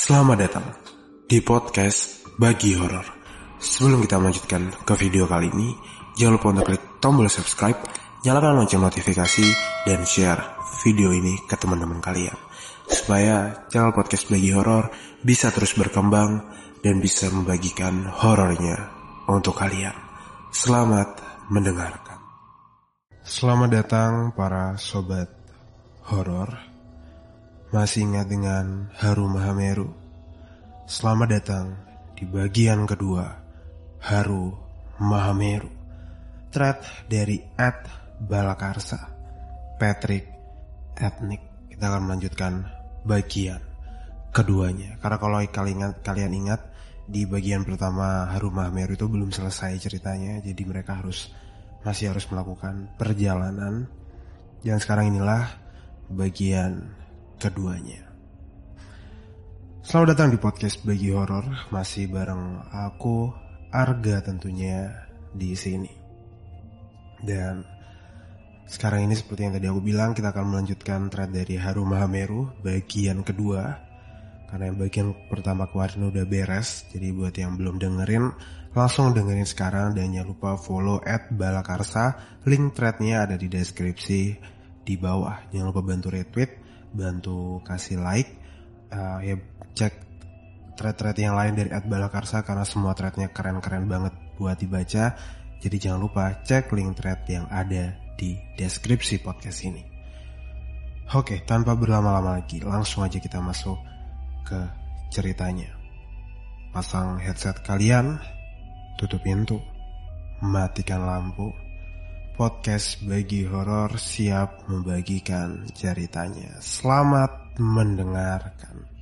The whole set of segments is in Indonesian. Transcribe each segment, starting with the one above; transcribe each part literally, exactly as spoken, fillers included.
Selamat datang di podcast Bagi Horor. Sebelum kita melanjutkan ke video kali ini, jangan lupa untuk klik tombol subscribe, nyalakan lonceng notifikasi, dan share video ini ke teman-teman kalian, supaya channel podcast Bagi Horor bisa terus berkembang dan bisa membagikan horornya untuk kalian. Selamat mendengarkan. Selamat datang para sobat horor. Masih ingat dengan Haru Mahameru? Selamat datang di bagian kedua Haru Mahameru. Thread dari at Balakarsa Patrick Etnik. Kita akan melanjutkan bagian keduanya. Karena kalau kalian ingat, kalian ingat di bagian pertama Haru Mahameru itu belum selesai ceritanya, jadi mereka harus masih harus melakukan perjalanan. Dan sekarang inilah bagian keduanya. Selamat datang di podcast Bagi Horor, masih bareng aku Arga tentunya di sini. Dan sekarang ini seperti yang tadi aku bilang, kita akan melanjutkan thread dari Haru Mahameru bagian kedua. Karena yang bagian pertama kemarin udah beres, jadi buat yang belum dengerin langsung dengerin sekarang. Dan jangan lupa follow at Balakarsa. Link threadnya ada di deskripsi di bawah. Jangan lupa bantu retweet, bantu kasih like, uh, ya cek thread-thread yang lain dari at Balakarsa karena semua threadnya keren-keren banget buat dibaca. Jadi jangan lupa cek link thread yang ada di deskripsi podcast ini. Oke, tanpa berlama-lama lagi, langsung aja kita masuk ke ceritanya. Pasang headset kalian, tutup pintu, matikan lampu. Podcast Bagi Horor siap membagikan ceritanya. Selamat mendengarkan.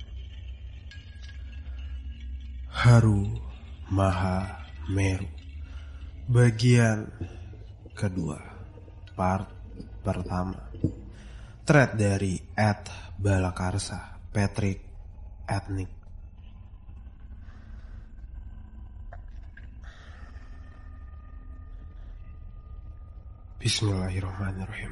Haru Mahameru bagian kedua, part pertama. Thread dari at Balakarsa Patrick Etnik. Bismillahirrahmanirrahim.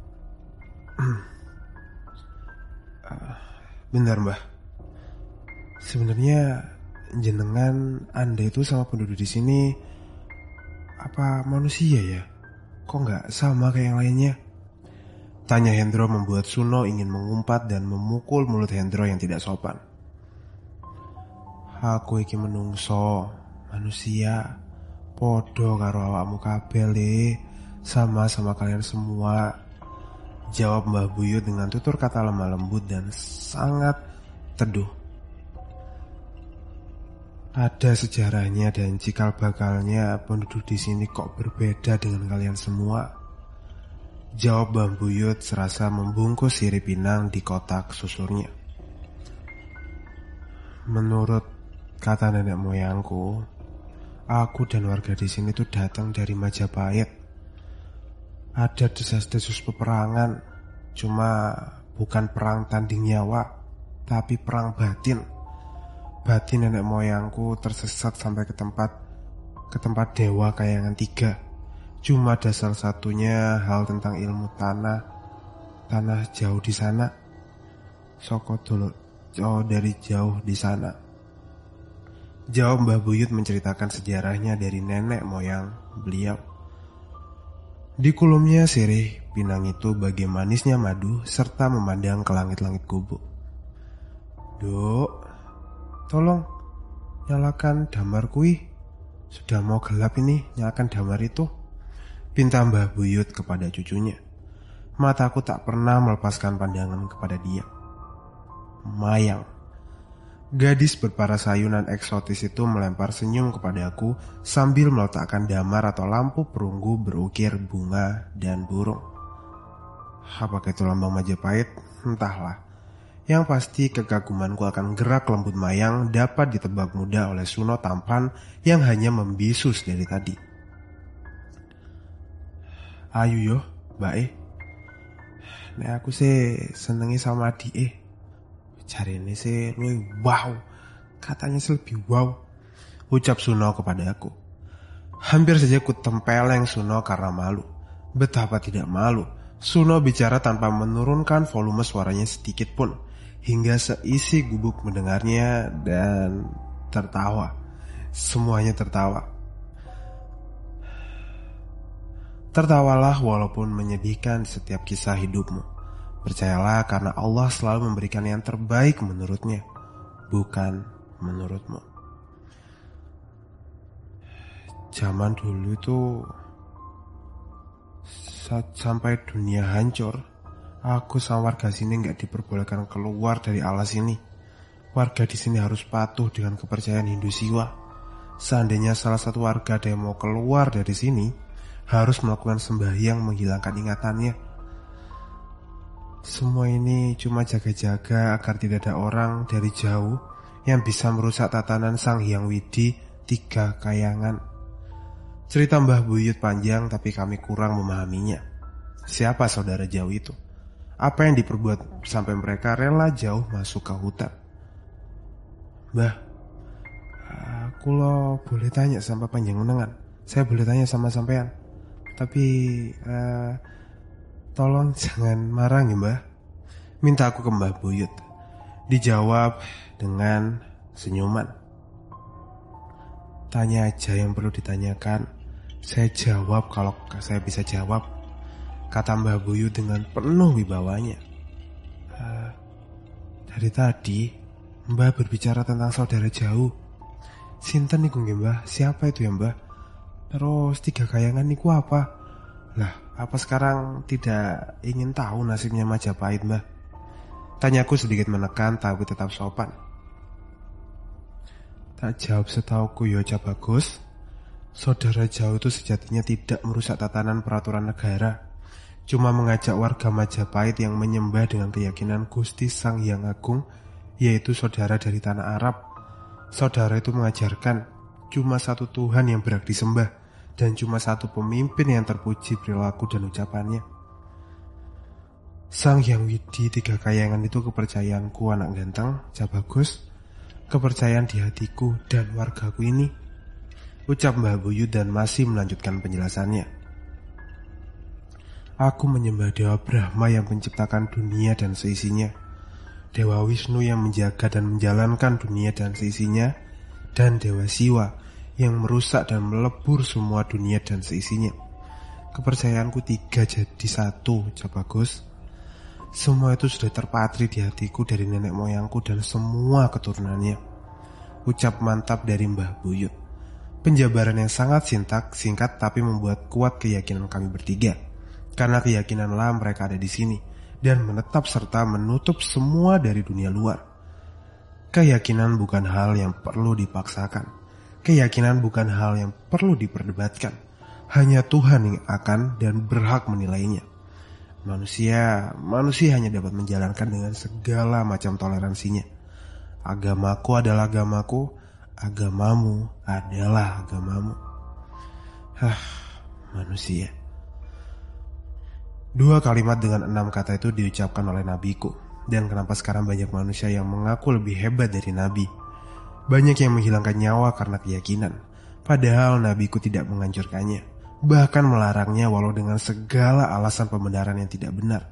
uh, Bentar mbah, sebenarnya jenengan Anda itu sama penduduk di sini apa manusia ya? Kok nggak sama kayak yang lainnya? Tanya Hendro membuat Suno ingin mengumpat dan memukul mulut Hendro yang tidak sopan. Aku iki menungso manusia, podo karo awakmu kabeh le. Sama-sama kalian semua, jawab Mbah Buyut dengan tutur kata lemah lembut dan sangat teduh. Ada sejarahnya dan cikal bakalnya penduduk di sini kok berbeda dengan kalian semua. Jawab Mbah Buyut serasa membungkus sirip pinang di kotak susurnya. Menurut kata nenek moyangku, aku dan warga di sini tuh datang dari Majapahit. Ada desas-desus peperangan, cuma bukan perang tanding nyawa, tapi perang batin. Batin nenek moyangku tersesat sampai ke tempat ke tempat dewa kayangan tiga. Cuma ada salah satunya hal tentang ilmu tanah, tanah jauh di sana. Soko dulu, jauh dari jauh di sana. Jawab Mbah Buyut menceritakan sejarahnya dari nenek moyang beliau. Di kulumnya sirih pinang itu bagai manisnya madu serta memandang ke langit-langit gubuk. Duk, tolong nyalakan damar kui. Sudah mau gelap ini, nyalakan damar itu, pinta Mbah Buyut kepada cucunya. Mataku tak pernah melepaskan pandangan kepada dia. Mayang, gadis berparas ayunan eksotis itu melempar senyum kepadaku sambil meletakkan damar atau lampu perunggu berukir bunga dan burung. Apakah itu lambang Majapahit? Entahlah. Yang pasti kekagumanku akan gerak lembut Mayang dapat ditebak mudah oleh Suno tampan yang hanya membisus dari tadi. Ayo yo, mbak eh. Nek aku sih senengi sama adik eh. Cari ini sih lu wow, katanya sih lebih wow, ucap Suno kepada aku. Hampir saja ku tempeleng Suno karena malu. Betapa tidak malu, Suno bicara tanpa menurunkan volume suaranya sedikit pun. hingga seisi gubuk mendengarnya dan tertawa. Semuanya tertawa. Tertawalah walaupun menyedihkan di setiap kisah hidupmu. Percayalah karena Allah selalu memberikan yang terbaik menurutnya, bukan menurutmu. Zaman dulu itu sampai dunia hancur, aku sama warga sini gak diperbolehkan keluar dari alas ini. Warga di sini harus patuh dengan kepercayaan Hindu Siwa. Seandainya salah satu warga ada yang mau keluar dari sini, harus melakukan sembahyang menghilangkan ingatannya. Semua ini cuma jaga-jaga agar tidak ada orang dari jauh yang bisa merusak tatanan Sang Hyang Widi Tiga Kayangan. Cerita Mbah Buyut panjang tapi kami kurang memahaminya. Siapa saudara jauh itu? Apa yang diperbuat sampai mereka rela jauh masuk ke hutan? Mbah, aku lo boleh tanya sama panjenengan. Saya boleh tanya sama sampean. Tapi uh, tolong jangan marah ya Mbah. Minta aku ke Mbah Buyut. Dijawab dengan senyuman. Tanya aja yang perlu ditanyakan. Saya jawab kalau saya bisa jawab, kata Mbah Buyut dengan penuh wibawanya. Uh, dari tadi Mbah berbicara tentang saudara jauh. Sinten niku nggih Mbah? Siapa itu ya Mbah? Terus Tiga Kayangan niku apa? Lah, apa sekarang tidak ingin tahu nasibnya Majapahit Mbah? Tanyaku sedikit menekan tapi tetap sopan. Tak jawab setauku Yoca Bagus. Saudara jauh itu sejatinya tidak merusak tatanan peraturan negara. Cuma mengajak warga Majapahit yang menyembah dengan keyakinan Gusti Sang Hyang Agung, yaitu saudara dari tanah Arab. Saudara itu mengajarkan cuma satu Tuhan yang berhak disembah dan cuma satu pemimpin yang terpuji perilaku dan ucapannya. Sang Hyang Widi Tiga Kayangan itu kepercayaanku anak ganteng, Jabagus. Kepercayaan di hatiku dan wargaku ini, ucap Mbah Buyut dan masih melanjutkan penjelasannya. Aku menyembah Dewa Brahma yang menciptakan dunia dan seisinya, Dewa Wisnu yang menjaga dan menjalankan dunia dan seisinya, dan Dewa Siwa yang merusak dan melebur semua dunia dan seisinya. Kepercayaanku tiga jadi satu, Jabagus. Semua itu sudah terpatri di hatiku dari nenek moyangku dan semua keturunannya, ucap mantap dari Mbah Buyut. Penjabaran yang sangat singkat, singkat tapi membuat kuat keyakinan kami bertiga. Karena keyakinanlah mereka ada di sini dan menetap serta menutup semua dari dunia luar. Keyakinan bukan hal yang perlu dipaksakan. Keyakinan bukan hal yang perlu diperdebatkan. Hanya Tuhan yang akan dan berhak menilainya. Manusia, manusia hanya dapat menjalankan dengan segala macam toleransinya. Agamaku adalah agamaku, agamamu adalah agamamu. Hah, manusia. Dua kalimat dengan enam kata itu diucapkan oleh nabiku. Dan kenapa sekarang banyak manusia yang mengaku lebih hebat dari nabi? Banyak yang menghilangkan nyawa karena keyakinan, padahal nabiku tidak menganjurkannya. Bahkan melarangnya walau dengan segala alasan pembenaran yang tidak benar.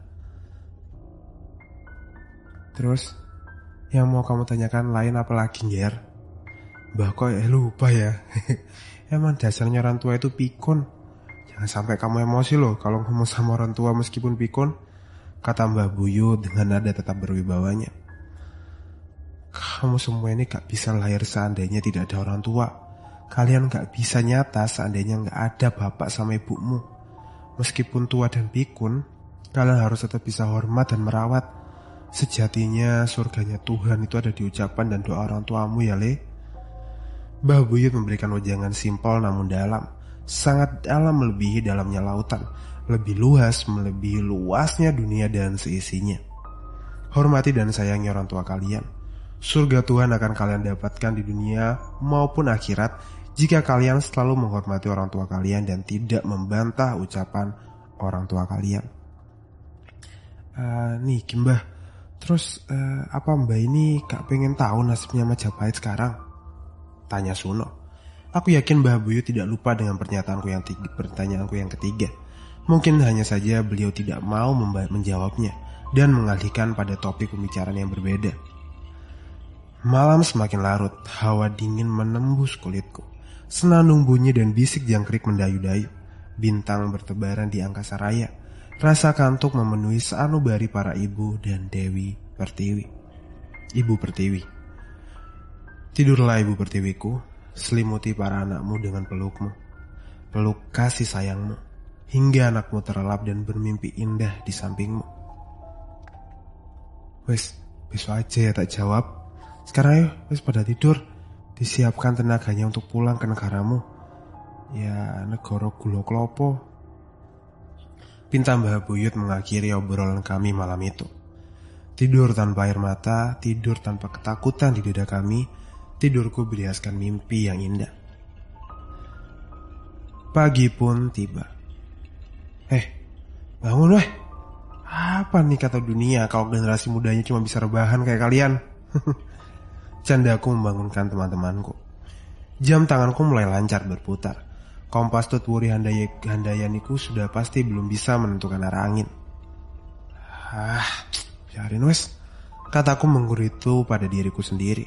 Terus, yang mau kamu tanyakan lain apa lagi, Nger? Mbah kok eh, lupa ya. Emang dasarnya orang tua itu pikun. Jangan sampai kamu emosi loh kalau ngomong sama orang tua meskipun pikun, kata Mbah Buyut dengan nada tetap berwibawanya. Kamu semua ini gak bisa lahir seandainya tidak ada orang tua. Kalian gak bisa nyata seandainya gak ada bapak sama ibumu. Meskipun tua dan pikun, kalian harus tetap bisa hormat dan merawat. Sejatinya surganya Tuhan itu ada di ucapan dan doa orang tuamu ya Le. Mbah Buyut memberikan wejangan simpel namun dalam. Sangat dalam melebihi dalamnya lautan. Lebih luas melebihi luasnya dunia dan seisinya. Hormati dan sayangi orang tua kalian. Surga Tuhan akan kalian dapatkan di dunia maupun akhirat jika kalian selalu menghormati orang tua kalian dan tidak membantah ucapan orang tua kalian. Uh, nih Mbah, terus uh, apa Mbah ini gak pengen tahu nasibnya Majapahit sekarang? Tanya Suno. Aku yakin Mbah Buyut tidak lupa dengan pernyataanku yang tiga, pertanyaanku yang ketiga. Mungkin hanya saja beliau tidak mau menjawabnya dan mengalihkan pada topik pembicaraan yang berbeda. Malam semakin larut, hawa dingin menembus kulitku. Senandung bunyi dan bisik jangkrik mendayu-dayu. Bintang bertebaran di angkasa raya. Rasa kantuk memenuhi sanubari para ibu dan Dewi Pertiwi. Ibu Pertiwi. Tidurlah Ibu Pertiwiku, selimuti para anakmu dengan pelukmu. Peluk kasih sayangmu, hingga anakmu terlelap dan bermimpi indah di sampingmu. Wes, besok aja ya tak jawab. Sekarang ayo, wes pada tidur. Disiapkan tenaganya untuk pulang ke negaramu. Ya, negara gula klopo. Pinta Mbah Buyut mengakhiri obrolan kami malam itu. Tidur tanpa air mata, tidur tanpa ketakutan di dada kami. Tidurku berhiaskan mimpi yang indah. Pagi pun tiba. Eh, bangun weh. Apa nih kata dunia kalau generasi mudanya cuma bisa rebahan kayak kalian? Candaku membangunkan teman-temanku. Jam tanganku mulai lancar berputar. Kompas tutwuri handaya, handayaniku sudah pasti belum bisa menentukan arah angin. Ah, biarin wes, kataku mengguritu pada diriku sendiri.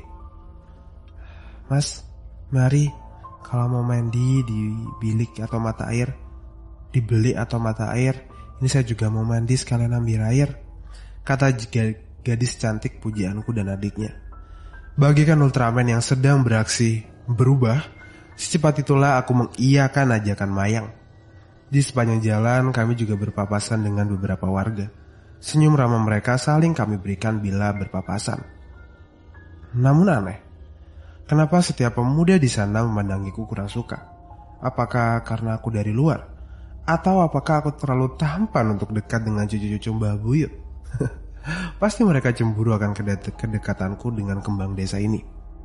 Mas, mari kalau mau mandi di bilik atau mata air, di belik atau mata air, ini saya juga mau mandi sekalian ambil air, kata gadis cantik pujianku dan adiknya. Bagikan Ultraman yang sedang beraksi berubah, secepat itulah aku mengiyakan ajakan Mayang. Di sepanjang jalan kami juga berpapasan dengan beberapa warga. Senyum ramah mereka saling kami berikan bila berpapasan. Namun aneh, kenapa setiap pemuda di sana memandangiku kurang suka? Apakah karena aku dari luar? Atau apakah aku terlalu tampan untuk dekat dengan cucu-cucu Mbah Buyut? Pasti mereka cemburu akan kedekatanku dengan kembang desa ini.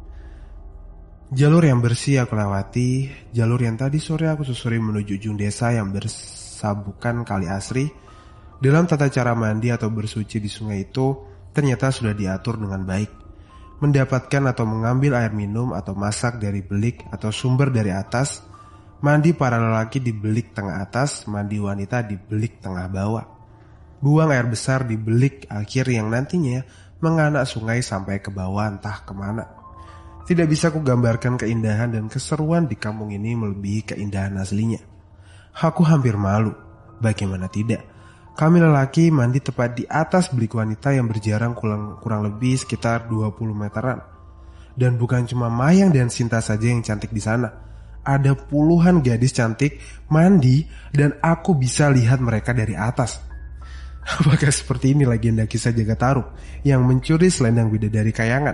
Jalur yang bersih aku lewati, jalur yang tadi sore aku susuri menuju ujung desa yang bersabukan kali asri. Dalam tata cara mandi atau bersuci di sungai itu ternyata sudah diatur dengan baik. Mendapatkan atau mengambil air minum atau masak dari belik atau sumber dari atas. Mandi para lelaki di belik tengah atas, mandi wanita di belik tengah bawah. Buang air besar di belik akhir yang nantinya menganak sungai sampai ke bawah entah kemana. Tidak bisa ku gambarkan keindahan dan keseruan di kampung ini melebihi keindahan aslinya. Aku hampir malu, bagaimana tidak. Kami lelaki mandi tepat di atas belik wanita yang berjarak kurang, kurang lebih sekitar dua puluh meteran. Dan bukan cuma Mayang dan Sinta saja yang cantik di sana. Ada puluhan gadis cantik mandi dan aku bisa lihat mereka dari atas. Apakah seperti ini legenda kisah Jagataruh yang mencuri selendang bidadari kayangan?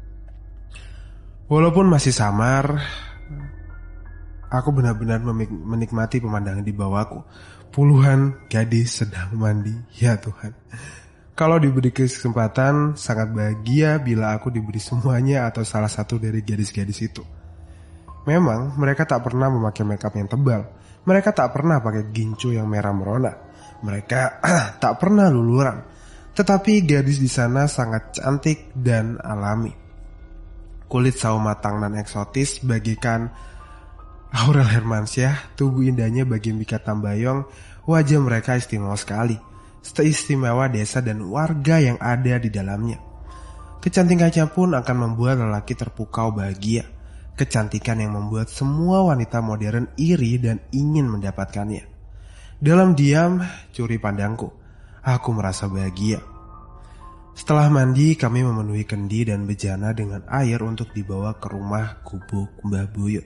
Walaupun masih samar, aku benar-benar menikmati pemandangan di bawahku. Puluhan gadis sedang mandi, ya Tuhan. Kalau diberi kesempatan, sangat bahagia bila aku diberi semuanya atau salah satu dari gadis-gadis itu. Memang mereka tak pernah memakai makeup yang tebal. Mereka tak pernah pakai gincu yang merah merona. Mereka tak pernah luluran. Tetapi gadis di sana sangat cantik dan alami. Kulit sawo matang dan eksotis bagaikan Aurel Hermansyah, tubuh indahnya bagi Mika Tambayong, wajah mereka istimewa sekali. Seistimewa desa dan warga yang ada di dalamnya. Kecantikannya pun akan membuat lelaki terpukau bahagia. Kecantikan yang membuat semua wanita modern iri dan ingin mendapatkannya. Dalam diam, curi pandangku, aku merasa bahagia. Setelah mandi, kami memenuhi kendi dan bejana dengan air untuk dibawa ke rumah gubuk Mbah Buyut.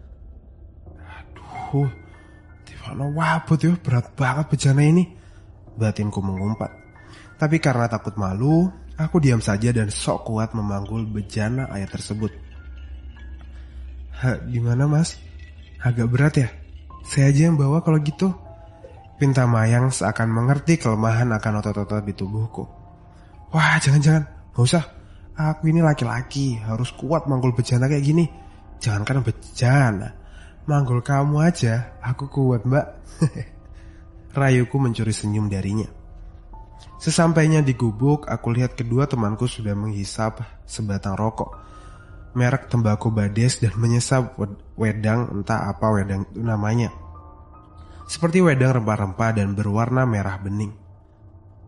Aduh, Tivana wabut ya, berat banget bejana ini. Batinku mengumpat. Tapi karena takut malu, aku diam saja dan sok kuat memanggul bejana air tersebut. Ha, gimana mas? Agak berat ya? Saya aja yang bawa kalau gitu. Pinta Mayang seakan mengerti kelemahan akan otot-otot di tubuhku. Wah, jangan-jangan, gak usah. Aku ini laki-laki, harus kuat manggul bejana kayak gini. Jangankan bejana, manggul kamu aja, aku kuat mbak. Rayuku mencuri senyum darinya. Sesampainya di gubuk, aku lihat kedua temanku sudah menghisap sebatang rokok. Merek tembakau Bades dan menyesap wedang, entah apa wedang itu namanya. Seperti wedang rempah-rempah dan berwarna merah bening.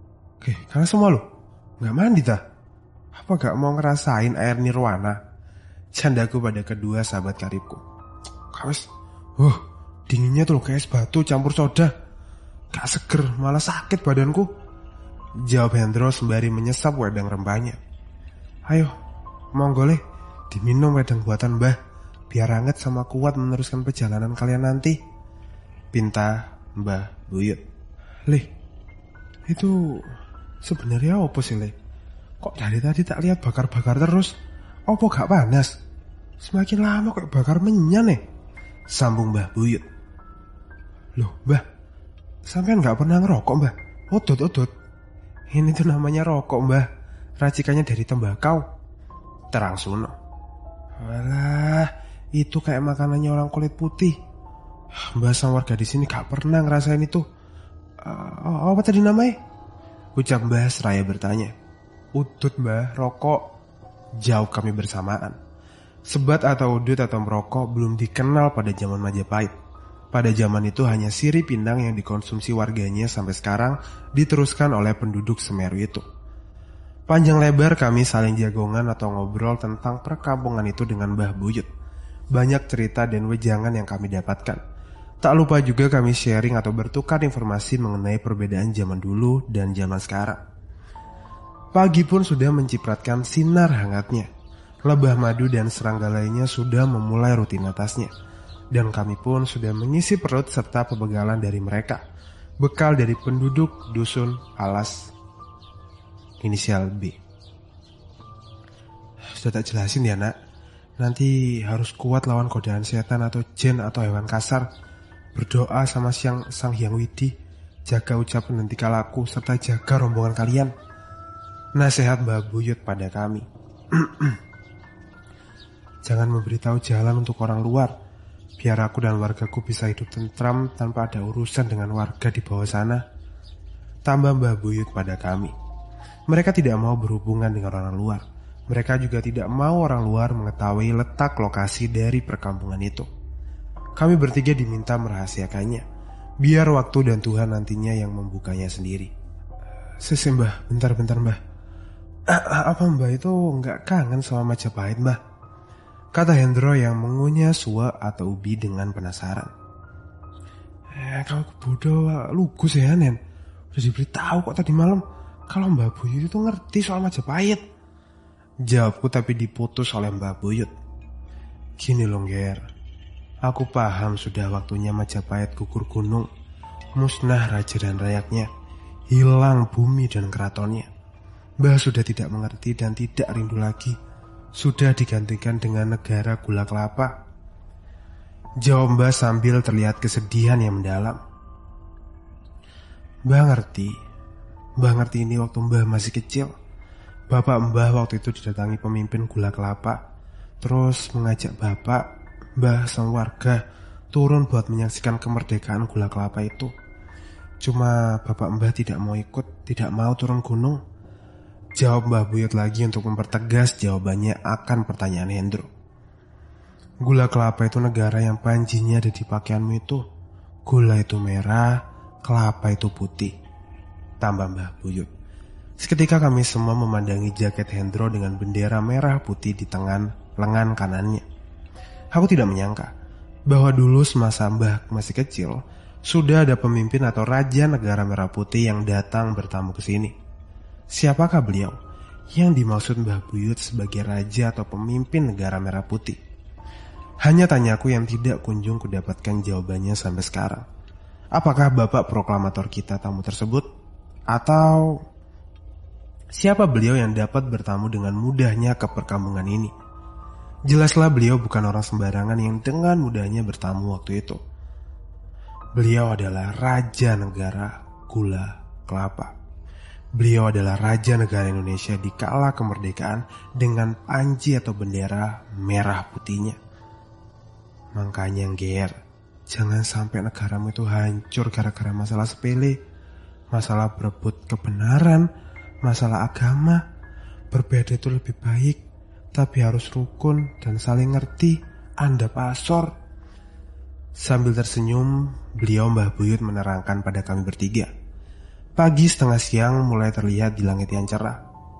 Oke, kalian semua loh, gak mandi tah? Apa gak mau ngerasain air nirwana? Candaku pada kedua sahabat karibku. Kawis, uh, dinginnya tuh kayak es batu campur soda. Gak seger, malah sakit badanku. Jawab Hendro sembari menyesap wedang rempahnya. Ayo, monggo leh, diminum wedang buatan Mbah, biar anget sama kuat meneruskan perjalanan kalian nanti. Pinta Mbah Buyut. Leh, itu sebenarnya apa sih leh? Kok dari tadi tak lihat bakar-bakar terus? Apa gak panas? Semakin lama kok bakar menyan nih. Sambung Mbah Buyut. Loh Mbah, sampean gak pernah ngerokok Mbah? Odot-odot. Ini tuh namanya rokok Mbah, racikannya dari tembakau. Terang Suno. Walah, itu kayak makanannya orang kulit putih. Mbah sama warga di sini gak pernah ngerasain itu. Uh, apa tadi namanya? Ucap Mbah seraya bertanya. Udut Mbah, rokok. Jawab kami bersamaan. Sebat atau udut atau merokok belum dikenal pada zaman Majapahit. Pada zaman itu hanya sirih pindang yang dikonsumsi warganya sampai sekarang diteruskan oleh penduduk Semeru itu. Panjang lebar kami saling jagongan atau ngobrol tentang perkampungan itu dengan Mbah Buyut. Banyak cerita dan wejangan yang kami dapatkan. Tak lupa juga kami sharing atau bertukar informasi mengenai perbedaan zaman dulu dan zaman sekarang. Pagi pun sudah mencipratkan sinar hangatnya. Lebah madu dan serangga lainnya sudah memulai rutinitasnya. Dan kami pun sudah mengisi perut serta pebegalan dari mereka. Bekal dari penduduk dusun Alas inisial B. Sudah tak jelasin ya nak. Nanti harus kuat lawan godaan setan atau jin atau hewan kasar. Berdoa sama siang Sang Hyang Widi. Jaga ucapan dan tingkah laku serta jaga rombongan kalian. Nasihat Mbah Buyut pada kami. Jangan memberitahu jalan untuk orang luar. Biar aku dan wargaku bisa hidup tentram tanpa ada urusan dengan warga di bawah sana. Tambah Mbah Buyut pada kami. Mereka tidak mau berhubungan dengan orang luar. Mereka juga tidak mau orang luar mengetahui letak lokasi dari perkampungan itu. Kami bertiga diminta merahasiakannya. Biar waktu dan Tuhan nantinya yang membukanya sendiri. Sese Mbah, bentar-bentar Mbah. Apa Mbah itu gak kangen sama Majapahit Mbah? Kata Hendro yang mengunyah suwa atau ubi dengan penasaran. Eh, kau bodoh lugus ya Nen. Udah diberitahu kok tadi malam kalau Mbah Buyut itu ngerti soal Majapahit. Jawabku tapi diputus oleh Mbah Buyut. Gini loh Ger, aku paham sudah waktunya Majapahit gugur gunung, musnah raja dan rakyatnya, hilang bumi dan keratonnya. Mbah sudah tidak mengerti dan tidak rindu lagi. Sudah digantikan dengan negara gula kelapa. Jawab Mbah sambil terlihat kesedihan yang mendalam. Mbah ngerti. Mbah ngerti ini waktu Mbah masih kecil. Bapak Mbah waktu itu didatangi pemimpin gula kelapa. Terus mengajak bapak, Mbah sang warga turun buat menyaksikan kemerdekaan gula kelapa itu. Cuma bapak Mbah tidak mau ikut, tidak mau turun gunung. Jawab Mbah Buyut lagi untuk mempertegas jawabannya akan pertanyaan Hendro. Gula kelapa itu negara yang panjinya ada di pakaianmu itu. Gula itu merah, kelapa itu putih. Tambah Mbah Buyut. Seketika kami semua memandangi jaket Hendro dengan bendera merah putih di tengah lengan kanannya. Aku tidak menyangka bahwa dulu semasa Mbah masih kecil sudah ada pemimpin atau raja negara merah putih yang datang bertamu ke sini. Siapakah beliau yang dimaksud Mbah Buyut sebagai raja atau pemimpin negara merah putih? Hanya tanyaku yang tidak kunjung kudapatkan jawabannya sampai sekarang. Apakah bapak proklamator kita tamu tersebut? Atau siapa beliau yang dapat bertamu dengan mudahnya ke perkampungan ini? Jelaslah beliau bukan orang sembarangan yang dengan mudahnya bertamu waktu itu. Beliau adalah raja negara gula kelapa. Beliau adalah raja negara Indonesia di kala kemerdekaan dengan panji atau bendera merah putihnya. Makanya Ger, jangan sampai negaramu itu hancur gara-gara masalah sepele, masalah berebut kebenaran, masalah agama. Berbeda itu lebih baik, tapi harus rukun dan saling ngerti, anda pasor. Sambil tersenyum, beliau Mbah Buyut menerangkan pada kami bertiga Pagi setengah siang mulai terlihat di langit yang cerah.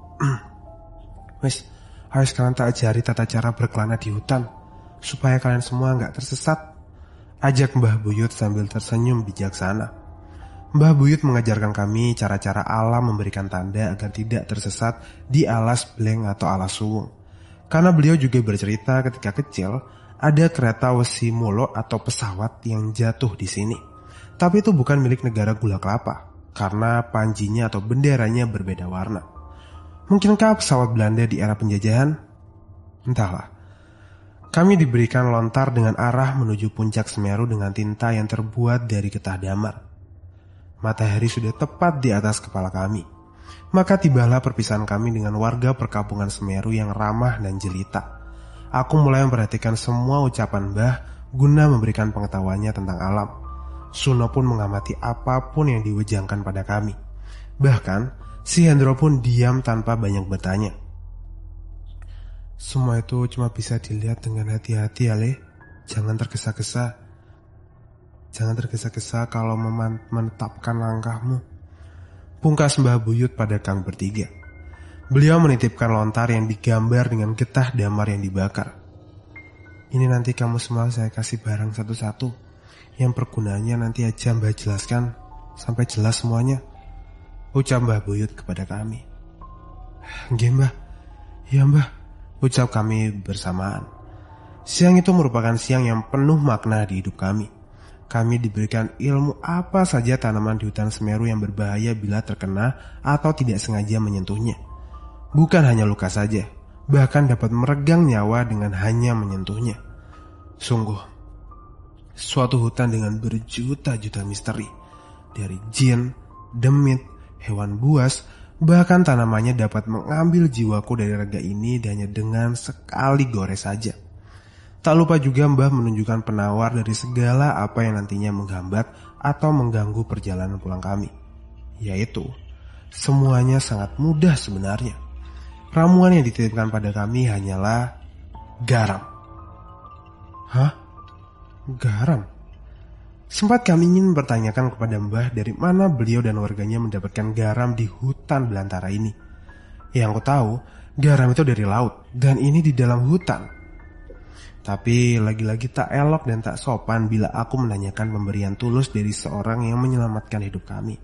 Wes, harus kalian tak ajari tata cara berkelana di hutan, supaya kalian semua gak tersesat, ajak Mbah Buyut sambil tersenyum bijaksana. Mbah Buyut mengajarkan kami cara-cara alam memberikan tanda agar tidak tersesat di alas Bleng atau alas Suwung. Karena beliau juga bercerita ketika kecil, ada kereta Wesi Molo atau pesawat yang jatuh di sini. Tapi itu bukan milik negara Gula Kelapa, karena panjinya atau benderanya berbeda warna. Mungkinkah pesawat Belanda di era penjajahan? Entahlah. Kami diberikan lontar dengan arah menuju puncak Semeru dengan tinta yang terbuat dari getah damar. Matahari sudah tepat di atas kepala kami. Maka tibalah perpisahan kami dengan warga perkampungan Semeru yang ramah dan jelita. Aku mulai memperhatikan semua ucapan Mbah guna memberikan pengetahuannya tentang alam. Suno pun mengamati apapun yang diwejangkan pada kami. Bahkan, si Hendro pun diam tanpa banyak bertanya. Semua itu cuma bisa dilihat dengan hati-hati ya, Le. Jangan tergesa-gesa. Jangan tergesa-gesa kalau menetapkan langkahmu. Pungkas Mbah Buyut pada kang bertiga. Beliau menitipkan lontar yang digambar dengan getah damar yang dibakar. Ini nanti kamu semua saya kasih barang satu-satu. Yang pergunaannya nanti aja Mbah jelaskan sampai jelas semuanya, ucap Mbah Buyut kepada kami. Nggih Mbah, ya Mbah, ucap kami bersamaan. Siang itu merupakan siang yang penuh makna di hidup kami. Kami diberikan ilmu apa saja tanaman di hutan Semeru yang berbahaya bila terkena atau tidak sengaja menyentuhnya. Bukan hanya luka saja, bahkan dapat meregang nyawa dengan hanya menyentuhnya. Sungguh, suatu hutan dengan berjuta-juta misteri. Dari jin, demit, hewan buas, bahkan tanamannya dapat mengambil jiwaku dari raga ini hanya dengan sekali gores saja. Tak lupa juga Mbah menunjukkan penawar dari segala apa yang nantinya menghambat atau mengganggu perjalanan pulang kami. Yaitu, semuanya sangat mudah sebenarnya. Ramuan yang dititipkan pada kami hanyalah garam. Hah? Garam? Sempat kami ingin bertanyakan kepada Mbah dari mana beliau dan warganya mendapatkan garam di hutan belantara ini. Yang aku tahu, garam itu dari laut, dan ini di dalam hutan. Tapi lagi-lagi tak elok dan tak sopan bila aku menanyakan pemberian tulus dari seorang yang menyelamatkan hidup kami.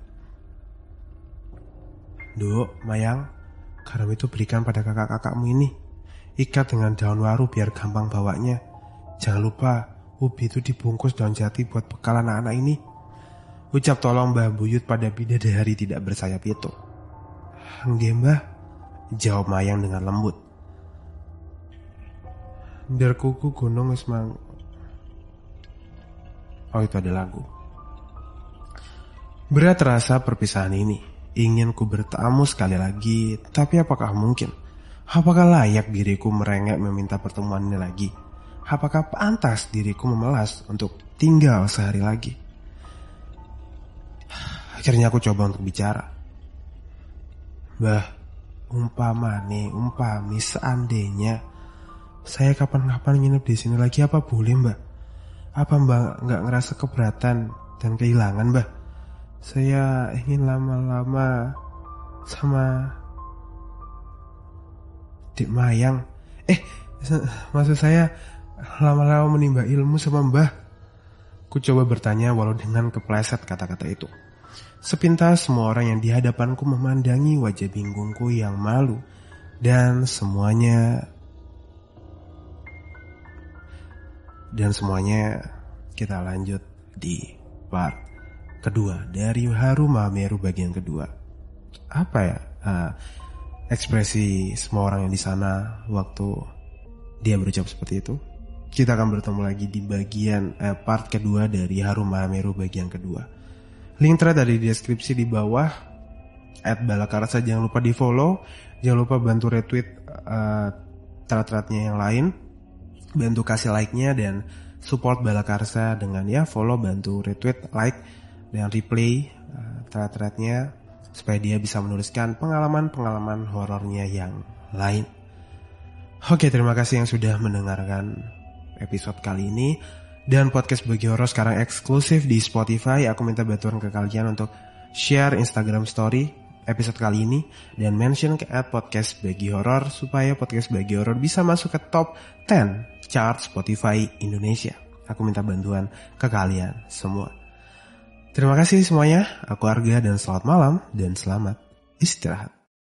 Duk, Mayang, garam itu berikan pada kakak-kakakmu ini. Ikat dengan daun waru biar gampang bawanya. Jangan lupa, ubi itu dibungkus daun jati buat bekal anak-anak ini, ucap tolong Mbah Buyut pada bidadari tidak bersayap itu. Nggih Mbah, jawab Mayang dengan lembut. Biar kuku gunung wis mang. Oh, itu ada lagu. Berat terasa perpisahan ini. Ingin ku bertamu sekali lagi, tapi apakah mungkin? Apakah layak diriku merengek meminta pertemuan ini lagi? Apakah pantas diriku memelas untuk tinggal sehari lagi? Akhirnya aku coba untuk bicara. Mbah, umpama nih, umpami seandainya saya kapan-kapan nginep di sini lagi, apa boleh Mbak? Apa Mbak nggak ngerasa keberatan dan kehilangan Mbak? Saya ingin lama-lama sama Dik Mayang. Eh, maksud saya lama-lama menimba ilmu sama Mbah. Ku coba bertanya walau dengan kepleset kata-kata itu. Sepintas semua orang yang di hadapanku memandangi wajah bingungku yang malu. Dan semuanya Dan semuanya kita lanjut di part kedua dari Harum Mahameru bagian kedua. Apa ya uh, ekspresi semua orang yang di sana waktu dia berucap seperti itu? Kita akan bertemu lagi di bagian uh, part kedua dari Harum Mahameru bagian kedua. Link thread ada di deskripsi di bawah. at balakarsa, jangan lupa di follow, jangan lupa bantu retweet uh, thread-threadnya yang lain. Bantu kasih like-nya dan support Balakarsa dengan ya follow, bantu retweet, like, dan replay uh, thread-threadnya supaya dia bisa menuliskan pengalaman-pengalaman horornya yang lain. Oke, terima kasih yang sudah mendengarkan episode kali ini. Dan podcast Bagi Horor sekarang eksklusif di Spotify. Aku minta bantuan ke kalian untuk share Instagram story episode kali ini dan mention ke at podcast Bagi Horor supaya podcast Bagi Horor bisa masuk ke top sepuluh chart Spotify Indonesia. Aku minta bantuan ke kalian semua. Terima kasih semuanya. Aku Arga dan selamat malam dan selamat istirahat.